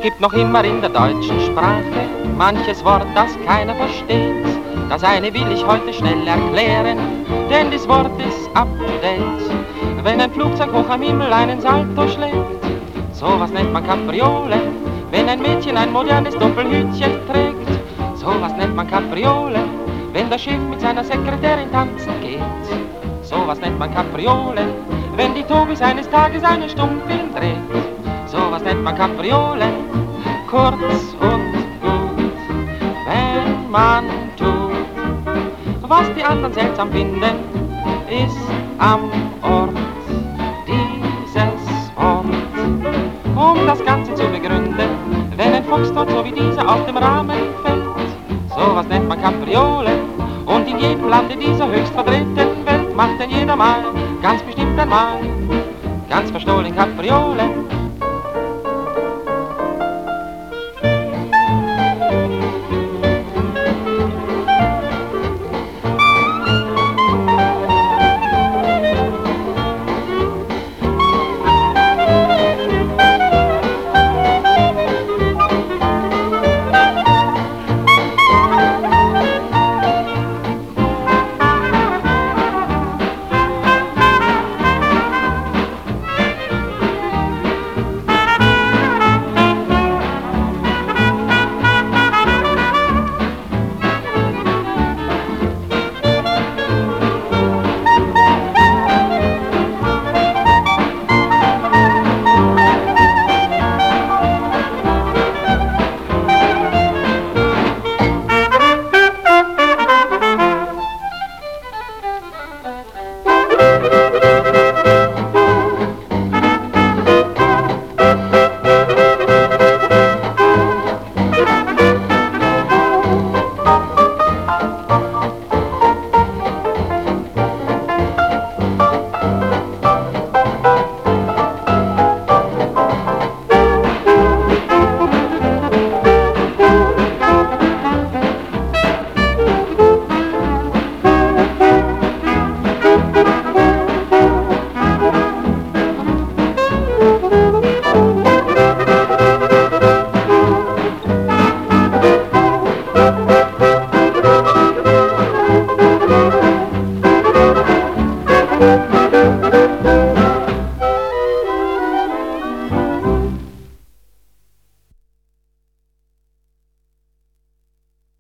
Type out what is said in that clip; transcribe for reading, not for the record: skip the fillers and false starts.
Es gibt noch immer in der deutschen Sprache manches Wort, das keiner versteht. Das eine will ich heute schnell erklären, denn das Wort ist up to date. Wenn ein Flugzeug hoch am Himmel einen Salto schlägt, sowas nennt man Capriole. Wenn ein Mädchen ein modernes Doppelhütchen trägt, sowas nennt man Capriole. Wenn das Schiff mit seiner Sekretärin tanzen geht, sowas nennt man Capriole. Wenn die Tobis eines Tages einen Stummfilm dreht, sowas nennt man Capriole. Kurz und gut, wenn man tut, was die anderen seltsam finden, ist am Ort dieses Wort. Um das Ganze zu begründen, wenn ein Foxtrott so wie dieser auf dem Rahmen fällt, sowas nennt man Capriole. Und in jedem Lande dieser höchst vertretenen Welt macht denn jeder mal, ganz bestimmt einmal, ganz verstohlen Capriole.